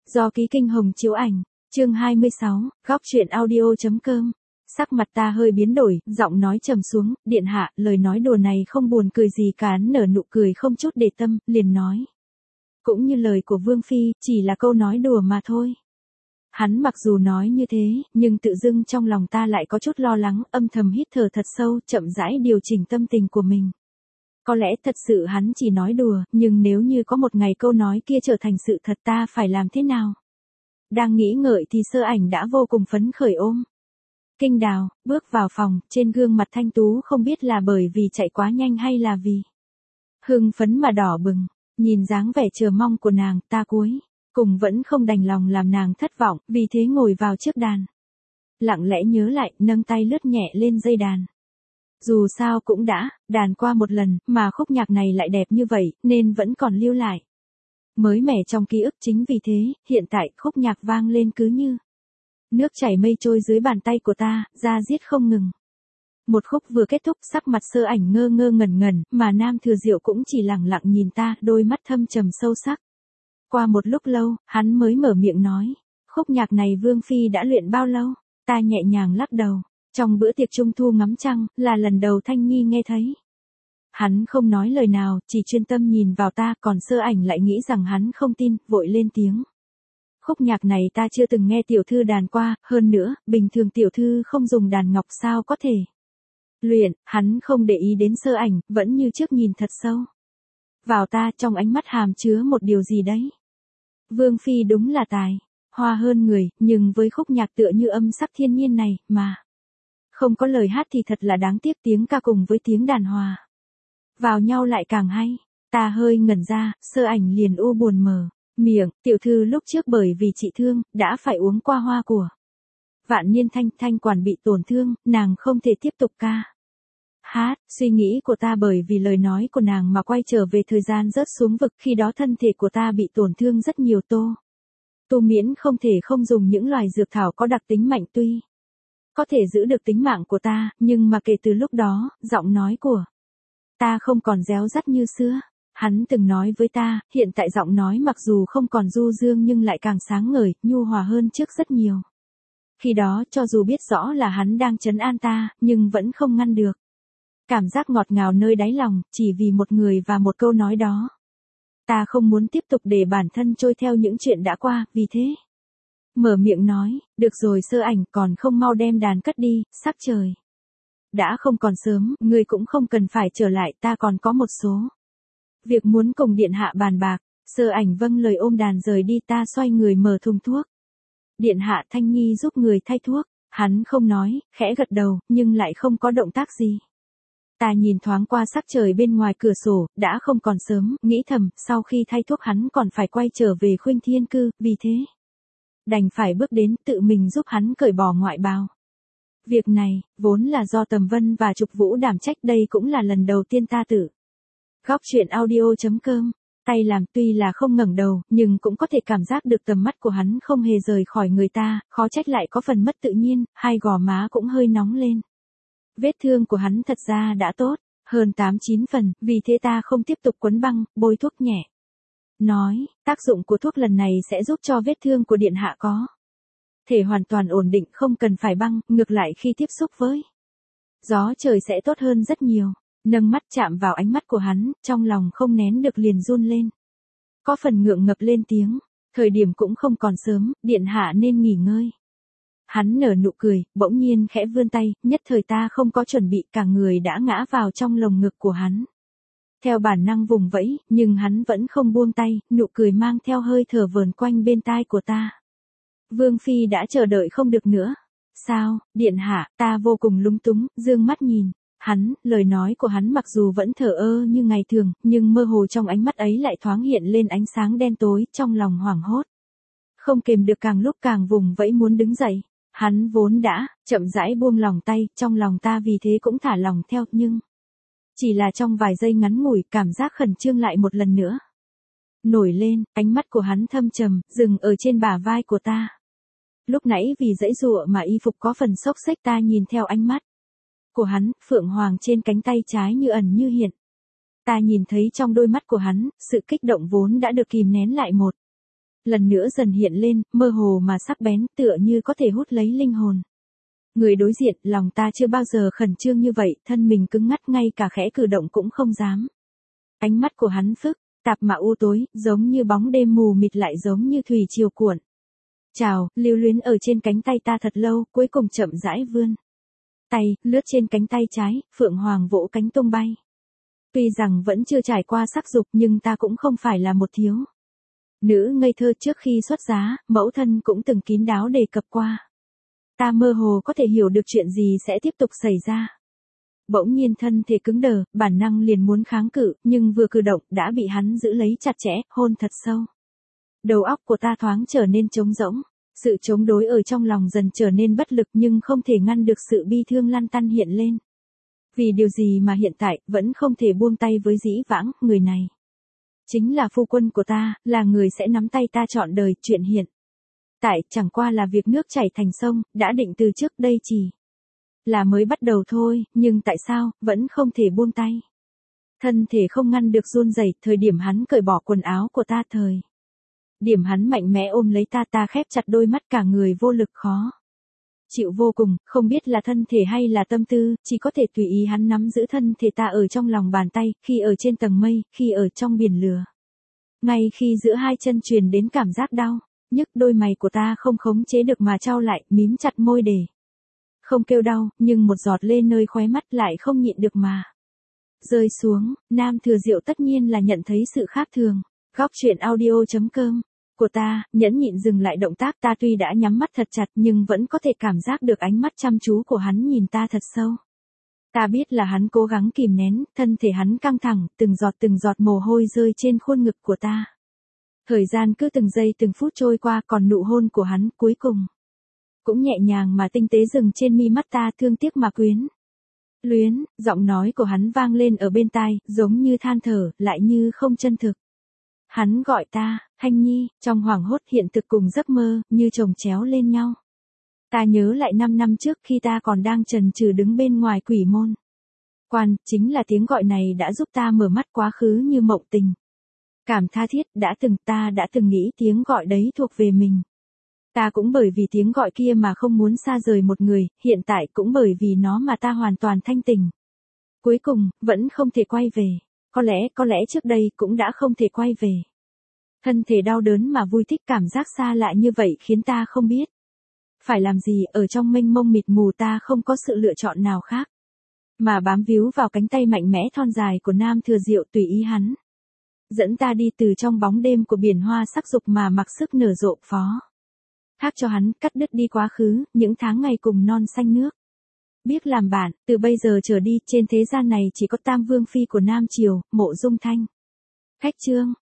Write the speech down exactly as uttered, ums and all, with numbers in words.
Do ký Kinh Hồng chiếu ảnh, chương hai mươi sáu, góc truyện audio.com. Sắc mặt ta hơi biến đổi, giọng nói trầm xuống, điện hạ, lời nói đùa này không buồn cười gì cả. Hắn nở nụ cười không chút để tâm, liền nói. Cũng như lời của Vương Phi, chỉ là câu nói đùa mà thôi. Hắn mặc dù nói như thế, nhưng tự dưng trong lòng ta lại có chút lo lắng, âm thầm hít thở thật sâu, chậm rãi điều chỉnh tâm tình của mình. Có lẽ thật sự hắn chỉ nói đùa, nhưng nếu như có một ngày câu nói kia trở thành sự thật ta phải làm thế nào? Đang nghĩ ngợi thì Sơ Ảnh đã vô cùng phấn khởi ôm Kinh Đào, bước vào phòng, trên gương mặt thanh tú không biết là bởi vì chạy quá nhanh hay là vì hưng phấn mà đỏ bừng, nhìn dáng vẻ chờ mong của nàng, ta cuối cùng vẫn không đành lòng làm nàng thất vọng, vì thế ngồi vào trước đàn. Lặng lẽ nhớ lại, nâng tay lướt nhẹ lên dây đàn. Dù sao cũng đã đàn qua một lần, mà khúc nhạc này lại đẹp như vậy, nên vẫn còn lưu lại. Mới mẻ trong ký ức, chính vì thế, hiện tại khúc nhạc vang lên cứ như nước chảy mây trôi dưới bàn tay của ta, da diết không ngừng. Một khúc vừa kết thúc, sắc mặt Sơ Ảnh ngơ ngơ ngẩn ngẩn, mà Nam Thừa Diệu cũng chỉ lặng lặng nhìn ta, đôi mắt thâm trầm sâu sắc. Qua một lúc lâu, hắn mới mở miệng nói, khúc nhạc này Vương Phi đã luyện bao lâu? Ta nhẹ nhàng lắc đầu. Trong bữa tiệc trung thu ngắm trăng, là lần đầu Thanh Nhi nghe thấy. Hắn không nói lời nào, chỉ chuyên tâm nhìn vào ta, còn Sơ Ảnh lại nghĩ rằng hắn không tin, vội lên tiếng. Khúc nhạc này ta chưa từng nghe tiểu thư đàn qua, hơn nữa, bình thường tiểu thư không dùng đàn ngọc sao có thể luyện. Hắn không để ý đến Sơ Ảnh, vẫn như trước nhìn thật sâu vào ta, trong ánh mắt hàm chứa một điều gì đấy. Vương Phi đúng là tài hoa hơn người, nhưng với khúc nhạc tựa như âm sắc thiên nhiên này, mà không có lời hát thì thật là đáng tiếc, tiếng ca cùng với tiếng đàn hòa vào nhau lại càng hay. Ta hơi ngẩn ra, Sơ Ảnh liền u buồn mở miệng, tiểu thư lúc trước bởi vì trị thương, đã phải uống qua hoa của Vạn Niên Thanh, thanh quản bị tổn thương, nàng không thể tiếp tục ca hát. Suy nghĩ của ta bởi vì lời nói của nàng mà quay trở về thời gian rớt xuống vực, khi đó thân thể của ta bị tổn thương rất nhiều. Tô Tu Miễn không thể không dùng những loài dược thảo có đặc tính mạnh, tuy có thể giữ được tính mạng của ta, nhưng mà kể từ lúc đó, giọng nói của ta không còn réo rắt như xưa. Hắn từng nói với ta, hiện tại giọng nói mặc dù không còn du dương nhưng lại càng sáng ngời, nhu hòa hơn trước rất nhiều. Khi đó, cho dù biết rõ là hắn đang trấn an ta, nhưng vẫn không ngăn được cảm giác ngọt ngào nơi đáy lòng, chỉ vì một người và một câu nói đó. Ta không muốn tiếp tục để bản thân trôi theo những chuyện đã qua, vì thế mở miệng nói, được rồi Sơ Ảnh, còn không mau đem đàn cất đi, sắc trời đã không còn sớm, ngươi cũng không cần phải trở lại, ta còn có một số việc muốn cùng điện hạ bàn bạc. Sơ Ảnh vâng lời ôm đàn rời đi, ta xoay người mở thùng thuốc. Điện hạ, Thanh Nhi giúp người thay thuốc. Hắn không nói, khẽ gật đầu, nhưng lại không có động tác gì. Ta nhìn thoáng qua sắc trời bên ngoài cửa sổ, đã không còn sớm, nghĩ thầm, sau khi thay thuốc hắn còn phải quay trở về Khuynh Thiên Cư, vì thế đành phải bước đến, tự mình giúp hắn cởi bỏ ngoại bào. Việc này, vốn là do Tầm Vân và Trục Vũ đảm trách, đây cũng là lần đầu tiên ta tự góc truyện audio.com tay làm, tuy là không ngẩng đầu, nhưng cũng có thể cảm giác được tầm mắt của hắn không hề rời khỏi người ta, khó trách lại có phần mất tự nhiên, hai gò má cũng hơi nóng lên. Vết thương của hắn thật ra đã tốt hơn tám chín phần, vì thế ta không tiếp tục quấn băng, bôi thuốc nhẹ. Nói, tác dụng của thuốc lần này sẽ giúp cho vết thương của điện hạ có thể hoàn toàn ổn định, không cần phải băng, ngược lại khi tiếp xúc với gió trời sẽ tốt hơn rất nhiều. Nâng mắt chạm vào ánh mắt của hắn, trong lòng không nén được liền run lên. Có phần ngượng ngập lên tiếng, thời điểm cũng không còn sớm, điện hạ nên nghỉ ngơi. Hắn nở nụ cười, bỗng nhiên khẽ vươn tay, nhất thời ta không có chuẩn bị, cả người đã ngã vào trong lồng ngực của hắn. Theo bản năng vùng vẫy, nhưng hắn vẫn không buông tay, nụ cười mang theo hơi thở vờn quanh bên tai của ta. Vương Phi đã chờ đợi không được nữa. Sao, điện hạ, ta vô cùng lúng túng, dương mắt nhìn hắn, lời nói của hắn mặc dù vẫn thờ ơ như ngày thường, nhưng mơ hồ trong ánh mắt ấy lại thoáng hiện lên ánh sáng đen tối, trong lòng hoảng hốt. Không kềm được, càng lúc càng vùng vẫy muốn đứng dậy. Hắn vốn đã chậm rãi buông lòng tay, trong lòng ta vì thế cũng thả lòng theo, nhưng chỉ là trong vài giây ngắn ngủi, cảm giác khẩn trương lại một lần nữa nổi lên. Ánh mắt của hắn thâm trầm, dừng ở trên bả vai của ta. Lúc nãy vì giãy giụa mà y phục có phần xốc xếch, ta nhìn theo ánh mắt của hắn, phượng hoàng trên cánh tay trái như ẩn như hiện. Ta nhìn thấy trong đôi mắt của hắn, sự kích động vốn đã được kìm nén lại một lần nữa dần hiện lên, mơ hồ mà sắc bén, tựa như có thể hút lấy linh hồn. Người đối diện, lòng ta chưa bao giờ khẩn trương như vậy, thân mình cứng ngắt ngay cả khẽ cử động cũng không dám. Ánh mắt của hắn phức tạp mà u tối, giống như bóng đêm mù mịt lại giống như thủy triều cuộn. Chào, lưu luyến ở trên cánh tay ta thật lâu, cuối cùng chậm rãi vươn tay, lướt trên cánh tay trái, phượng hoàng vỗ cánh tung bay. Tuy rằng vẫn chưa trải qua sắc dục nhưng ta cũng không phải là một thiếu nữ ngây thơ, trước khi xuất giá, mẫu thân cũng từng kín đáo đề cập qua. Ta mơ hồ có thể hiểu được chuyện gì sẽ tiếp tục xảy ra. Bỗng nhiên thân thể cứng đờ, bản năng liền muốn kháng cự, nhưng vừa cử động đã bị hắn giữ lấy chặt chẽ, hôn thật sâu. Đầu óc của ta thoáng trở nên trống rỗng, sự chống đối ở trong lòng dần trở nên bất lực nhưng không thể ngăn được sự bi thương lăn tăn hiện lên. Vì điều gì mà hiện tại, vẫn không thể buông tay với dĩ vãng, người này chính là phu quân của ta, là người sẽ nắm tay ta trọn đời, chuyện hiện tại chẳng qua là việc nước chảy thành sông, đã định từ trước đây chỉ là mới bắt đầu thôi, nhưng tại sao, vẫn không thể buông tay. Thân thể không ngăn được run rẩy, thời điểm hắn cởi bỏ quần áo của ta, thời điểm hắn mạnh mẽ ôm lấy ta, ta khép chặt đôi mắt, cả người vô lực khó chịu vô cùng, không biết là thân thể hay là tâm tư, chỉ có thể tùy ý hắn nắm giữ thân thể ta ở trong lòng bàn tay, khi ở trên tầng mây, khi ở trong biển lửa. Ngay khi giữa hai chân truyền đến cảm giác đau nhức, đôi mày của ta không khống chế được mà trao lại, mím chặt môi để không kêu đau, nhưng một giọt lê nơi khóe mắt lại không nhịn được mà rơi xuống. Nam Thừa Diệu tất nhiên là nhận thấy sự khác thường. Góc truyện audio chấm com của ta, nhẫn nhịn dừng lại động tác, ta tuy đã nhắm mắt thật chặt nhưng vẫn có thể cảm giác được ánh mắt chăm chú của hắn nhìn ta thật sâu. Ta biết là hắn cố gắng kìm nén, thân thể hắn căng thẳng, từng giọt từng giọt mồ hôi rơi trên khuôn ngực của ta. Thời gian cứ từng giây từng phút trôi qua, còn nụ hôn của hắn cuối cùng cũng nhẹ nhàng mà tinh tế dừng trên mi mắt ta, thương tiếc mà quyến luyến. Giọng nói của hắn vang lên ở bên tai, giống như than thở, lại như không chân thực. Hắn gọi ta, Thanh Nhi, trong hoảng hốt hiện thực cùng giấc mơ, như chồng chéo lên nhau. Ta nhớ lại năm năm trước khi ta còn đang chần chừ đứng bên ngoài quỷ môn quan, chính là tiếng gọi này đã giúp ta mở mắt quá khứ như mộng tình. Cảm tha thiết, đã từng ta đã từng nghĩ tiếng gọi đấy thuộc về mình. Ta cũng bởi vì tiếng gọi kia mà không muốn xa rời một người, hiện tại cũng bởi vì nó mà ta hoàn toàn thanh tình. Cuối cùng, vẫn không thể quay về. Có lẽ, có lẽ trước đây cũng đã không thể quay về. Thân thể đau đớn mà vui thích, cảm giác xa lạ như vậy khiến ta không biết phải làm gì, ở trong mênh mông mịt mù ta không có sự lựa chọn nào khác mà bám víu vào cánh tay mạnh mẽ thon dài của Nam Thừa Diệu, tùy ý hắn dẫn ta đi từ trong bóng đêm của biển hoa sắc dục mà mặc sức nở rộ, phó thác cho hắn cắt đứt đi quá khứ, những tháng ngày cùng non xanh nước biếc làm bạn. Từ bây giờ trở đi, trên thế gian này chỉ có Tam Vương phi của Nam Triều, Mộ Dung Thanh. Khách chương.